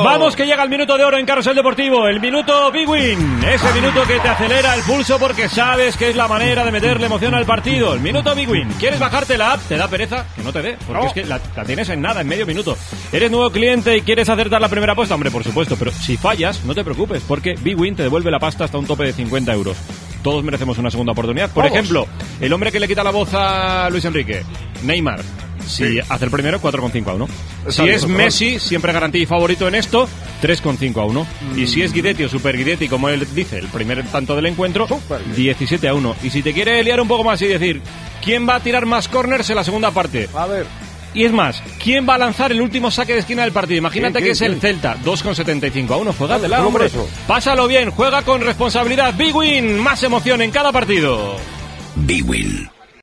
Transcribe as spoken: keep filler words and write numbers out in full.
Vamos, que llega el minuto de oro en Carrusel Deportivo. El minuto Big Win. Ese minuto que te acelera el pulso porque sabes que es la manera de meterle emoción al partido. El minuto Big Win. ¿Quieres bajarte la app? ¿Te da pereza? Que no te dé. Porque no. es que la, la tienes en nada, en medio minuto. ¿Eres nuevo cliente y quieres acertar la primera apuesta? Hombre, por supuesto. Pero si fallas, no te preocupes, porque Big Win te devuelve la pasta hasta un tope de cincuenta euros. Todos merecemos una segunda oportunidad. Por Vamos. ejemplo, el hombre que le quita la voz a Luis Enrique, Neymar. Si sí. hace el primero, cuatro coma cinco a uno. Si bien, es Messi, bien. siempre garantía y favorito en esto, tres coma cinco a uno. Mm. Y si es Guidetti o Super Guidetti, como él dice, el primer tanto del encuentro, diecisiete a uno. Y si te quiere liar un poco más y decir, ¿quién va a tirar más corners en la segunda parte? A ver. Y es más, ¿quién va a lanzar el último saque de esquina del partido? Imagínate ¿Qué, qué, que es qué? el Celta, dos coma setenta y cinco a uno. Juega de lado, hombre. Pásalo bien, juega con responsabilidad. Big Win, más emoción en cada partido. Big Win.